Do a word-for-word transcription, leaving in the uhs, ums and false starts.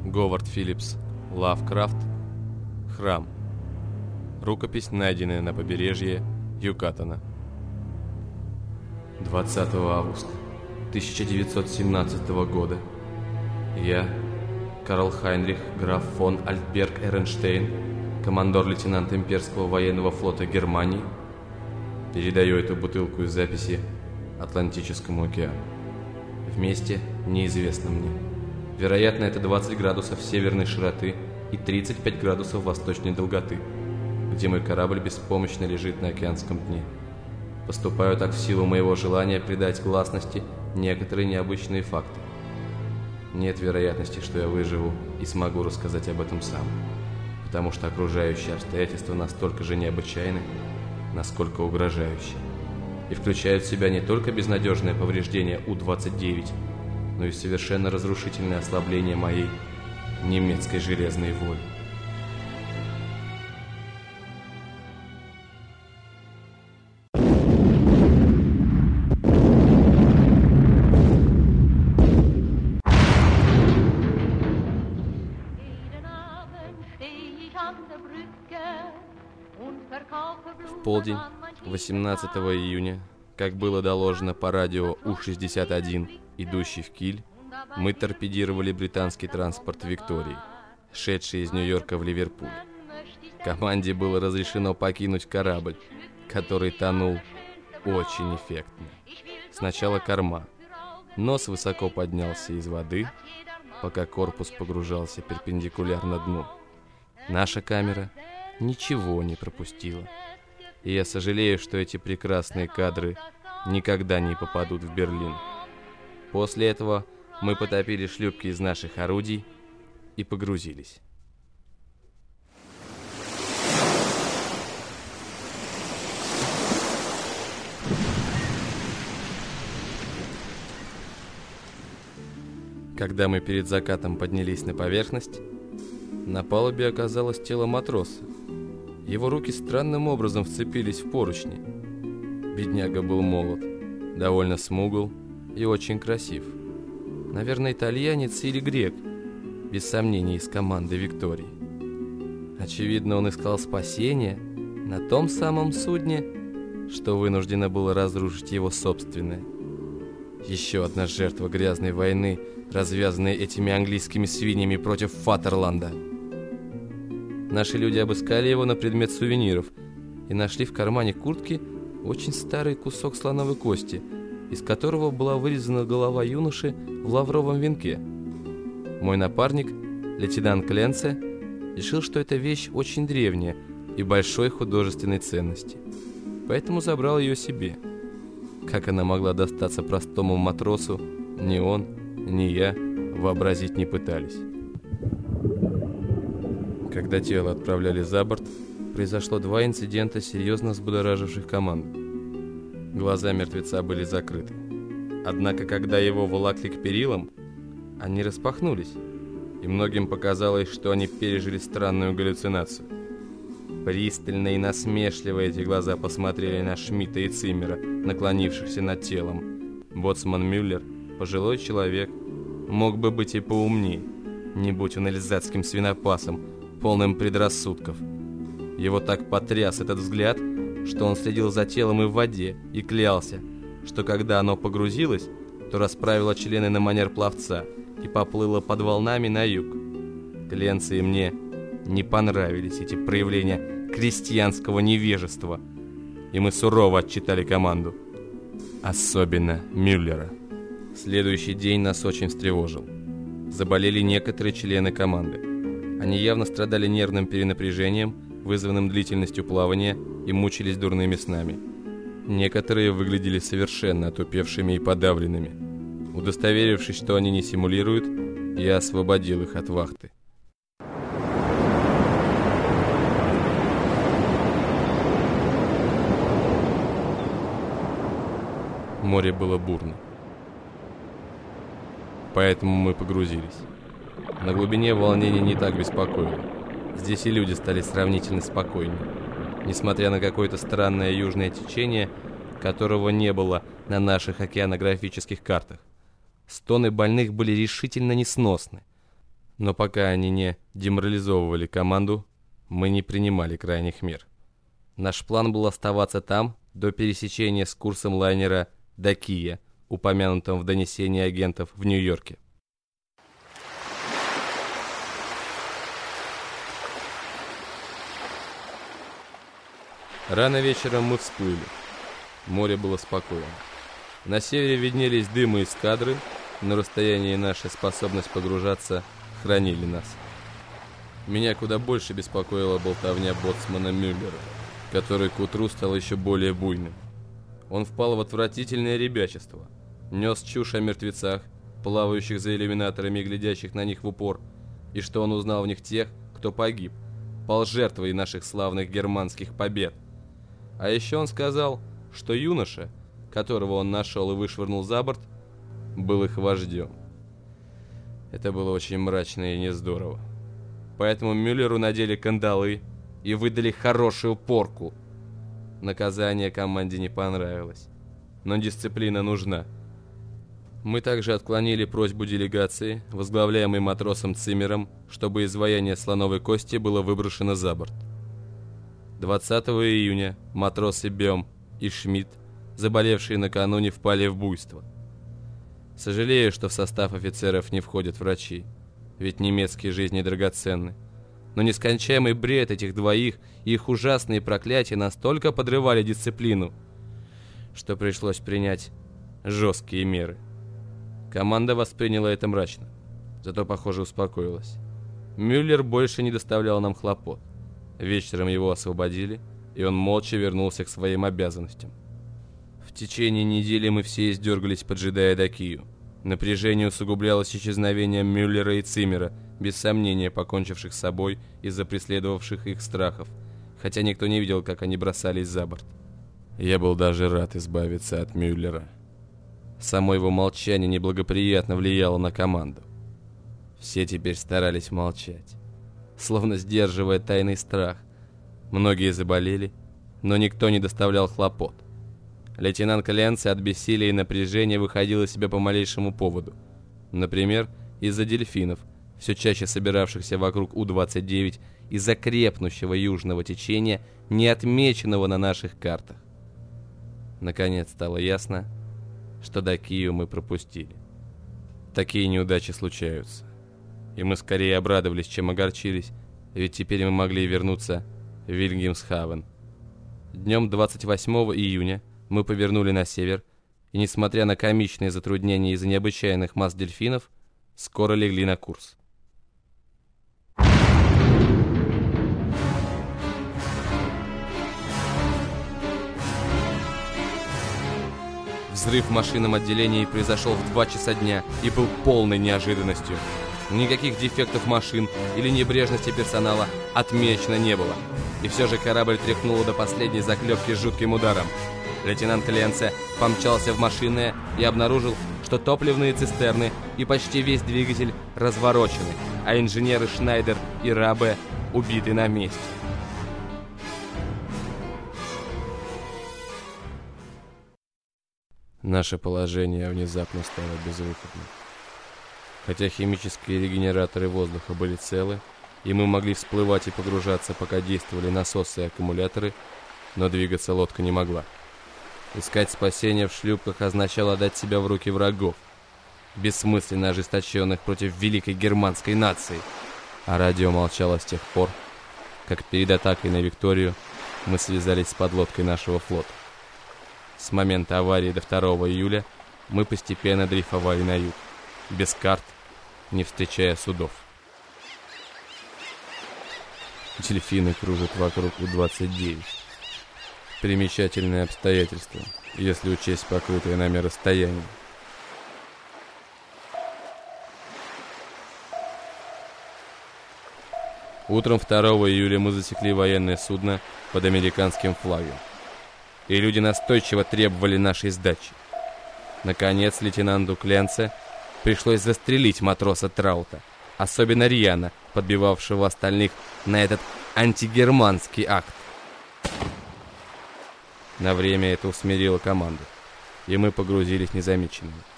Говард Филлипс Лавкрафт. Храм. Рукопись, найденная на побережье Юкатана. двадцатого августа тысяча девятьсот семнадцатого года. Я, Карл Хайнрих граф фон Альтберг Эренштейн, командор-лейтенант имперского военного флота Германии, передаю эту бутылку из записи Атлантическому океану. В месте неизвестно мне. Вероятно, это двадцать градусов северной широты и тридцать пять градусов восточной долготы, где мой корабль беспомощно лежит на океанском дне. Поступаю так в силу моего желания придать гласности некоторые необычные факты. Нет вероятности, что я выживу и смогу рассказать об этом сам, потому что окружающие обстоятельства настолько же необычайны, насколько угрожающие, и включают в себя не только безнадежное повреждение У двадцать девять, но и совершенно разрушительное ослабление моей немецкой железной воли. В полдень восемнадцатого июня, как было доложено по радио У шестьдесят один, идущий в Киль, мы торпедировали британский транспорт «Виктории», шедший из Нью-Йорка в Ливерпуль. Команде было разрешено покинуть корабль, который тонул очень эффектно. Сначала корма. Нос высоко поднялся из воды, пока корпус погружался перпендикулярно дну. Наша камера ничего не пропустила. И я сожалею, что эти прекрасные кадры никогда не попадут в Берлин. После этого мы потопили шлюпки из наших орудий и погрузились. Когда мы перед закатом поднялись на поверхность, на палубе оказалось тело матроса. Его руки странным образом вцепились в поручни. Бедняга был молод, довольно смугл и очень красив. Наверное, итальянец или грек, без сомнений, из команды «Виктории». Очевидно, он искал спасения на том самом судне, что вынуждено было разрушить его собственное. Еще одна жертва грязной войны, развязанной этими английскими свиньями против Фатерланда. Наши люди обыскали его на предмет сувениров и нашли в кармане куртки очень старый кусок слоновой кости, из которого была вырезана голова юноши в лавровом венке. Мой напарник, лейтенант Кленце, решил, что эта вещь очень древняя и большой художественной ценности, поэтому забрал ее себе. Как она могла достаться простому матросу, ни он, ни я вообразить не пытались. Когда тело отправляли за борт, произошло два инцидента, серьезно взбудораживших команду. Глаза мертвеца были закрыты. Однако, когда его волокли к перилам, они распахнулись, и многим показалось, что они пережили странную галлюцинацию. Пристально и насмешливо эти глаза посмотрели на Шмидта и Циммера, наклонившихся над телом. Боцман Мюллер, пожилой человек, мог бы быть и поумнее, не будь он эльзацким свинопасом, полным предрассудков. Его так потряс этот взгляд, что он следил за телом и в воде, и клялся, что когда оно погрузилось, то расправило члены на манер пловца и поплыло под волнами на юг. Кленце и мне не понравились эти проявления крестьянского невежества, и мы сурово отчитали команду. Особенно Мюллера. Следующий день нас очень встревожил. Заболели некоторые члены команды. Они явно страдали нервным перенапряжением, вызванным длительностью плавания, и мучились дурными снами. Некоторые выглядели совершенно отупевшими и подавленными. Удостоверившись, что они не симулируют, я освободил их от вахты. Море было бурно. Поэтому мы погрузились. На глубине волнение не так беспокоило. Здесь и люди стали сравнительно спокойнее, несмотря на какое-то странное южное течение, которого не было на наших океанографических картах. Стоны больных были решительно несносны. Но пока они не деморализовывали команду, мы не принимали крайних мер. Наш план был оставаться там до пересечения с курсом лайнера «Дакия», упомянутым в донесении агентов в Нью-Йорке. Рано вечером мы всплыли. Море было спокойно. На севере виднелись дымы эскадры, на расстоянии наша способность погружаться хранили нас. Меня куда больше беспокоила болтовня боцмана Мюллера, который к утру стал еще более буйным. Он впал в отвратительное ребячество, нес чушь о мертвецах, плавающих за иллюминаторами и глядящих на них в упор, и что он узнал в них тех, кто погиб, пал жертвой наших славных германских побед. А еще он сказал, что юноша, которого он нашел и вышвырнул за борт, был их вождем. Это было очень мрачно и не здорово. Поэтому Мюллеру надели кандалы и выдали хорошую порку. Наказание команде не понравилось, но дисциплина нужна. Мы также отклонили просьбу делегации, возглавляемой матросом Циммером, чтобы изваяние слоновой кости было выброшено за борт. двадцатого июня матросы Бем и Шмидт, заболевшие накануне, впали в буйство. Сожалею, что в состав офицеров не входят врачи, ведь немецкие жизни драгоценны. Но нескончаемый бред этих двоих и их ужасные проклятия настолько подрывали дисциплину, что пришлось принять жесткие меры. Команда восприняла это мрачно, зато, похоже, успокоилась. Мюллер больше не доставлял нам хлопот. Вечером его освободили, и он молча вернулся к своим обязанностям. В течение недели мы все издергались, поджидая Дакию. Напряжение усугублялось исчезновением Мюллера и Циммера, без сомнения покончивших с собой из-за преследовавших их страхов, хотя никто не видел, как они бросались за борт. Я был даже рад избавиться от Мюллера. Само его молчание неблагоприятно влияло на команду. Все теперь старались молчать, словно сдерживая тайный страх. Многие заболели, но никто не доставлял хлопот. Лейтенант Кленце от бессилия и напряжения выходил из себя по малейшему поводу. Например, из-за дельфинов, все чаще собиравшихся вокруг У двадцать девять, из-за крепнущего южного течения, не отмеченного на наших картах. Наконец стало ясно, что Дакию мы пропустили. Такие неудачи случаются. И мы скорее обрадовались, чем огорчились, ведь теперь мы могли вернуться в Вильгельмсхавен. Днем двадцать восьмого июня мы повернули на север, и, несмотря на комичные затруднения из-за необычайных масс дельфинов, скоро легли на курс. Взрыв в машинном отделении произошел в два часа дня и был полной неожиданностью. Никаких дефектов машин или небрежности персонала отмечено не было. И все же корабль тряхнуло до последней заклепки с жутким ударом. Лейтенант Кленце помчался в машинное и обнаружил, что топливные цистерны и почти весь двигатель разворочены, а инженеры Шнайдер и Рабе убиты на месте. Наше положение внезапно стало безвыходным. Хотя химические регенераторы воздуха были целы, и мы могли всплывать и погружаться, пока действовали насосы и аккумуляторы, но двигаться лодка не могла. Искать спасения в шлюпках означало дать себя в руки врагов, бессмысленно ожесточенных против великой германской нации. А радио молчало с тех пор, как перед атакой на Викторию мы связались с подлодкой нашего флота. С момента аварии до второго июля мы постепенно дрейфовали на юг, без карт, не встречая судов. Дельфины кружат вокруг У двадцать девять. Примечательное обстоятельство, если учесть покрытое нами расстояние. Утром второго июля мы засекли военное судно под американским флагом, и люди настойчиво требовали нашей сдачи. Наконец, лейтенанту Кленце пришлось застрелить матроса Траута, особенно рьяно подбивавшего остальных на этот антигерманский акт. На время это усмирило команду, и мы погрузились незамеченными.